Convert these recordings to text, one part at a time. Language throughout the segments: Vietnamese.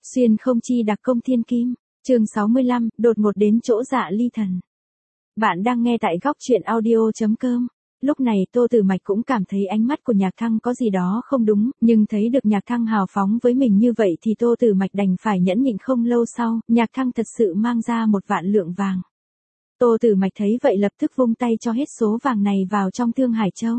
Xuyên không chi đặc công thiên kim, chương 65, đột ngột đến chỗ Dạ Ly Thần. Bạn đang nghe tại góc truyện audio.com. Lúc này Tô Tử Mạch cũng cảm thấy ánh mắt của Nhạc Thăng có gì đó không đúng, nhưng thấy được Nhạc Thăng hào phóng với mình như vậy thì Tô Tử Mạch đành phải nhẫn nhịn. Không lâu sau, Nhạc Thăng thật sự mang ra 1 vạn lượng vàng. Tô Tử Mạch thấy vậy lập tức vung tay cho hết số vàng này vào trong Thương Hải Châu.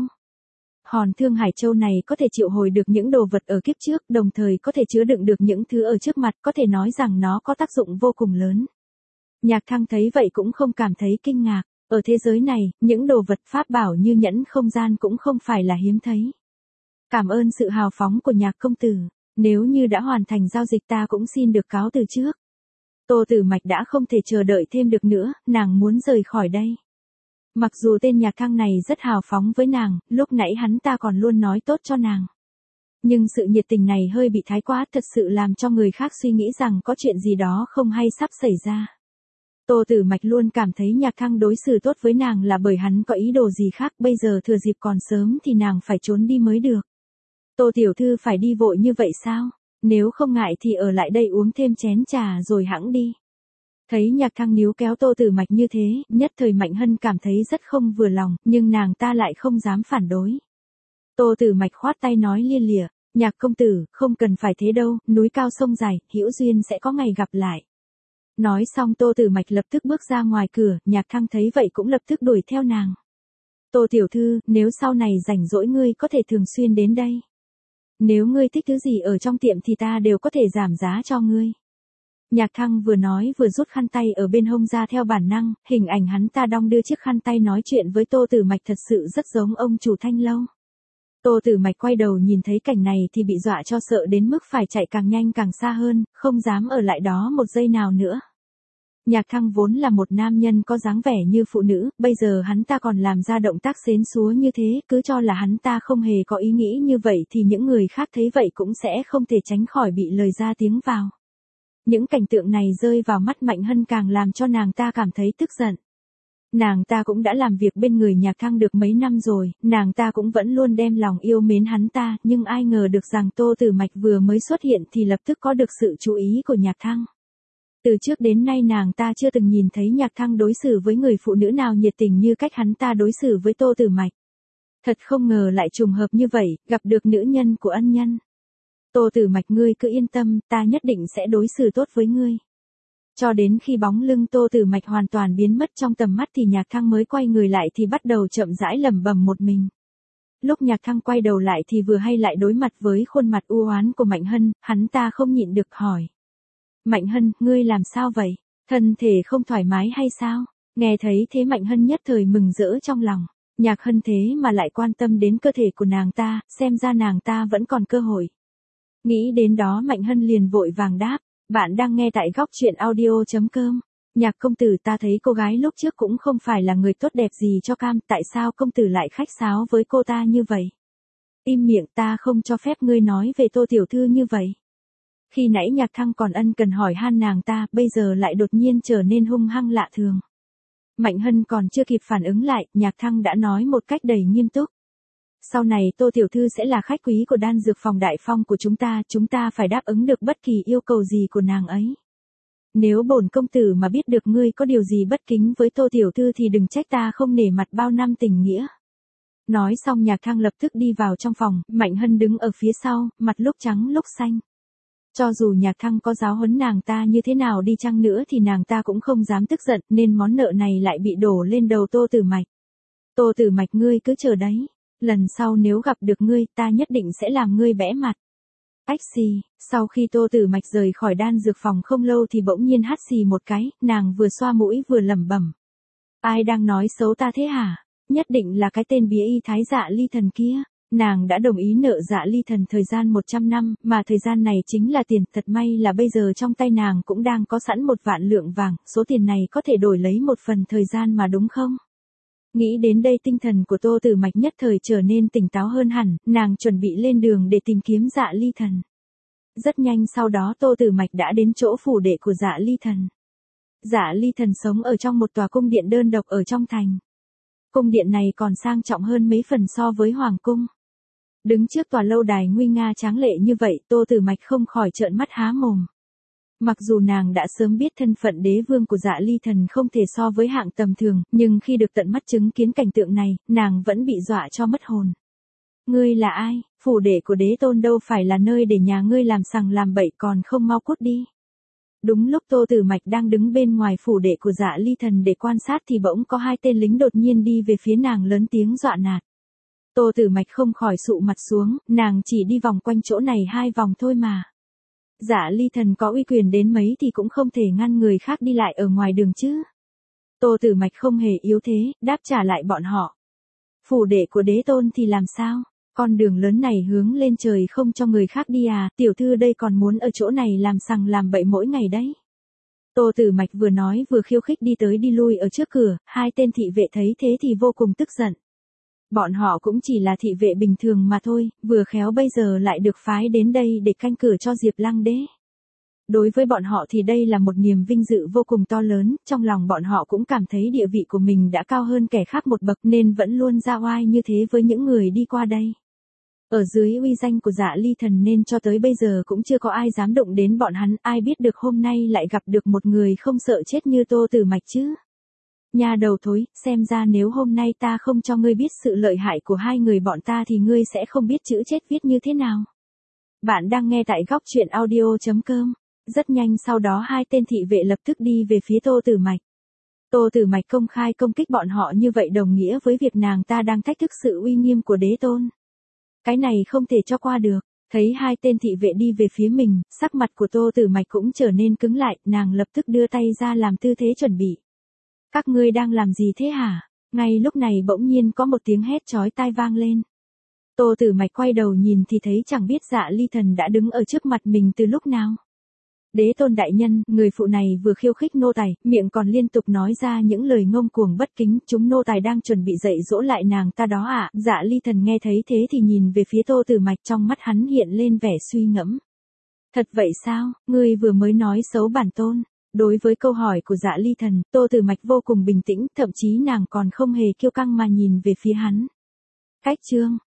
Hòn Thương Hải Châu này có thể triệu hồi được những đồ vật ở kiếp trước, đồng thời có thể chứa đựng được những thứ ở trước mặt, có thể nói rằng nó có tác dụng vô cùng lớn. Nhạc Thăng thấy vậy cũng không cảm thấy kinh ngạc, ở thế giới này, những đồ vật pháp bảo như nhẫn không gian cũng không phải là hiếm thấy. Cảm ơn sự hào phóng của Nhạc công tử, nếu như đã hoàn thành giao dịch ta cũng xin được cáo từ trước. Tô Tử Mạch đã không thể chờ đợi thêm được nữa, nàng muốn rời khỏi đây. Mặc dù tên Nhạc Thăng này rất hào phóng với nàng, lúc nãy hắn ta còn luôn nói tốt cho nàng. Nhưng sự nhiệt tình này hơi bị thái quá, thật sự làm cho người khác suy nghĩ rằng có chuyện gì đó không hay sắp xảy ra. Tô Tử Mạch luôn cảm thấy Nhạc Thăng đối xử tốt với nàng là bởi hắn có ý đồ gì khác, bây giờ thừa dịp còn sớm thì nàng phải trốn đi mới được. Tô tiểu thư phải đi vội như vậy sao? Nếu không ngại thì ở lại đây uống thêm chén trà rồi hẵng đi. Thấy Nhạc Thăng níu kéo Tô Tử Mạch như thế, nhất thời Mạnh Hân cảm thấy rất không vừa lòng, nhưng nàng ta lại không dám phản đối. Tô Tử Mạch khoát tay nói lia lịa, Nhạc công tử, không cần phải thế đâu, núi cao sông dài, hữu duyên sẽ có ngày gặp lại. Nói xong Tô Tử Mạch lập tức bước ra ngoài cửa, Nhạc Thăng thấy vậy cũng lập tức đuổi theo nàng. Tô tiểu thư, nếu sau này rảnh rỗi ngươi có thể thường xuyên đến đây. Nếu ngươi thích thứ gì ở trong tiệm thì ta đều có thể giảm giá cho ngươi. Nhạc Thăng vừa nói vừa rút khăn tay ở bên hông ra, theo bản năng, hình ảnh hắn ta đong đưa chiếc khăn tay nói chuyện với Tô Tử Mạch thật sự rất giống ông chủ Thanh Lâu. Tô Tử Mạch quay đầu nhìn thấy cảnh này thì bị dọa cho sợ đến mức phải chạy càng nhanh càng xa hơn, không dám ở lại đó một giây nào nữa. Nhạc Thăng vốn là một nam nhân có dáng vẻ như phụ nữ, bây giờ hắn ta còn làm ra động tác xến xúa như thế, cứ cho là hắn ta không hề có ý nghĩ như vậy thì những người khác thấy vậy cũng sẽ không thể tránh khỏi bị lời ra tiếng vào. Những cảnh tượng này rơi vào mắt Mạnh Hân càng làm cho nàng ta cảm thấy tức giận. Nàng ta cũng đã làm việc bên người Nhạc Thăng được mấy năm rồi, nàng ta cũng vẫn luôn đem lòng yêu mến hắn ta, nhưng ai ngờ được rằng Tô Tử Mạch vừa mới xuất hiện thì lập tức có được sự chú ý của Nhạc Thăng. Từ trước đến nay nàng ta chưa từng nhìn thấy Nhạc Thăng đối xử với người phụ nữ nào nhiệt tình như cách hắn ta đối xử với Tô Tử Mạch. Thật không ngờ lại trùng hợp như vậy, gặp được nữ nhân của ân nhân. Tô Tử Mạch, ngươi cứ yên tâm, ta nhất định sẽ đối xử tốt với ngươi. Cho đến khi bóng lưng Tô Tử Mạch hoàn toàn biến mất trong tầm mắt thì Nhạc Thăng mới quay người lại thì bắt đầu chậm rãi lẩm bẩm một mình. Lúc Nhạc Thăng quay đầu lại thì vừa hay lại đối mặt với khuôn mặt u oán của Mạnh Hân, hắn ta không nhịn được hỏi. Mạnh Hân, ngươi làm sao vậy? Thân thể không thoải mái hay sao? Nghe thấy thế Mạnh Hân nhất thời mừng rỡ trong lòng. Nhạc Hân thế mà lại quan tâm đến cơ thể của nàng ta, xem ra nàng ta vẫn còn cơ hội. Nghĩ đến đó Mạnh Hân liền vội vàng đáp, bạn đang nghe tại góc truyện audio.com. Nhạc công tử, ta thấy cô gái lúc trước cũng không phải là người tốt đẹp gì cho cam, tại sao công tử lại khách sáo với cô ta như vậy? Im miệng, ta không cho phép ngươi nói về Tô tiểu thư như vậy. Khi nãy Nhạc Thăng còn ân cần hỏi han nàng ta, bây giờ lại đột nhiên trở nên hung hăng lạ thường. Mạnh Hân còn chưa kịp phản ứng lại, Nhạc Thăng đã nói một cách đầy nghiêm túc. Sau này Tô tiểu thư sẽ là khách quý của đan dược phòng Đại Phong của chúng ta phải đáp ứng được bất kỳ yêu cầu gì của nàng ấy. Nếu bổn công tử mà biết được ngươi có điều gì bất kính với Tô tiểu thư thì đừng trách ta không nể mặt bao năm tình nghĩa. Nói xong Nhạc Thăng lập tức đi vào trong phòng, Mạnh Hân đứng ở phía sau, mặt lúc trắng lúc xanh. Cho dù Nhạc Thăng có giáo huấn nàng ta như thế nào đi chăng nữa thì nàng ta cũng không dám tức giận, nên món nợ này lại bị đổ lên đầu Tô Tử Mạch. Tô Tử Mạch, ngươi cứ chờ đấy. Lần sau nếu gặp được ngươi, ta nhất định sẽ làm ngươi bẽ mặt. Ách xì, sau khi Tô Tử Mạch rời khỏi đan dược phòng không lâu thì bỗng nhiên hắt xì một cái, nàng vừa xoa mũi vừa lẩm bẩm. Ai đang nói xấu ta thế hả? Nhất định là cái tên bía y thái Dạ Ly Thần kia. Nàng đã đồng ý nợ Dạ Ly Thần thời gian 100 năm, mà thời gian này chính là tiền, thật may là bây giờ trong tay nàng cũng đang có sẵn 1 vạn lượng vàng, số tiền này có thể đổi lấy một phần thời gian mà đúng không? Nghĩ đến đây tinh thần của Tô Tử Mạch nhất thời trở nên tỉnh táo hơn hẳn, nàng chuẩn bị lên đường để tìm kiếm Dạ Ly Thần. Rất nhanh sau đó Tô Tử Mạch đã đến chỗ phủ đệ của Dạ Ly Thần. Dạ Ly Thần sống ở trong một tòa cung điện đơn độc ở trong thành. Cung điện này còn sang trọng hơn mấy phần so với Hoàng cung. Đứng trước tòa lâu đài nguy nga tráng lệ như vậy, Tô Tử Mạch không khỏi trợn mắt há mồm. Mặc dù nàng đã sớm biết thân phận đế vương của Dạ Ly Thần không thể so với hạng tầm thường, nhưng khi được tận mắt chứng kiến cảnh tượng này, nàng vẫn bị dọa cho mất hồn. Ngươi là ai? Phủ đệ của đế tôn đâu phải là nơi để nhà ngươi làm sằng làm bậy, còn không mau cút đi. Đúng lúc Tô Tử Mạch đang đứng bên ngoài phủ đệ của Dạ Ly Thần để quan sát thì bỗng có hai tên lính đột nhiên đi về phía nàng lớn tiếng dọa nạt. Tô Tử Mạch không khỏi sụ mặt xuống, nàng chỉ đi vòng quanh chỗ này 2 vòng thôi mà. Dạ Ly Thần có uy quyền đến mấy thì cũng không thể ngăn người khác đi lại ở ngoài đường chứ. Tô Tử Mạch không hề yếu thế, đáp trả lại bọn họ. Phủ đệ của đế tôn thì làm sao? Con đường lớn này hướng lên trời không cho người khác đi à, tiểu thư đây còn muốn ở chỗ này làm sằng làm bậy mỗi ngày đấy. Tô Tử Mạch vừa nói vừa khiêu khích đi tới đi lui ở trước cửa, hai tên thị vệ thấy thế thì vô cùng tức giận. Bọn họ cũng chỉ là thị vệ bình thường mà thôi, vừa khéo bây giờ lại được phái đến đây để canh cửa cho Diệp Lăng Đế. Đối với bọn họ thì đây là một niềm vinh dự vô cùng to lớn, trong lòng bọn họ cũng cảm thấy địa vị của mình đã cao hơn kẻ khác một bậc nên vẫn luôn ra oai như thế với những người đi qua đây. Ở dưới uy danh của Dạ Ly Thần nên cho tới bây giờ cũng chưa có ai dám động đến bọn hắn, ai biết được hôm nay lại gặp được một người không sợ chết như Tô Tử Mạch chứ. Nhà đầu thối, xem ra nếu hôm nay ta không cho ngươi biết sự lợi hại của hai người bọn ta thì ngươi sẽ không biết chữ chết viết như thế nào. Bạn đang nghe tại góc truyện audio.com. Rất nhanh sau đó hai tên thị vệ lập tức đi về phía Tô Tử Mạch. Tô Tử Mạch công khai công kích bọn họ như vậy đồng nghĩa với việc nàng ta đang thách thức sự uy nghiêm của đế tôn. Cái này không thể cho qua được. Thấy hai tên thị vệ đi về phía mình, sắc mặt của Tô Tử Mạch cũng trở nên cứng lại, nàng lập tức đưa tay ra làm tư thế chuẩn bị. Các ngươi đang làm gì thế hả? Ngay lúc này bỗng nhiên có một tiếng hét chói tai vang lên. Tô Tử Mạch quay đầu nhìn thì thấy chẳng biết Dạ Ly Thần đã đứng ở trước mặt mình từ lúc nào. Đế tôn đại nhân, người phụ này vừa khiêu khích nô tài, miệng còn liên tục nói ra những lời ngông cuồng bất kính, chúng nô tài đang chuẩn bị dạy dỗ lại nàng ta đó ạ. Dạ Ly Thần nghe thấy thế thì nhìn về phía Tô Tử Mạch, trong mắt hắn hiện lên vẻ suy ngẫm. Thật vậy sao, ngươi vừa mới nói xấu bản tôn? Đối với câu hỏi của Dạ Ly Thần, Tô Tử Mạch vô cùng bình tĩnh, thậm chí nàng còn không hề kiêu căng mà nhìn về phía hắn. Cách chương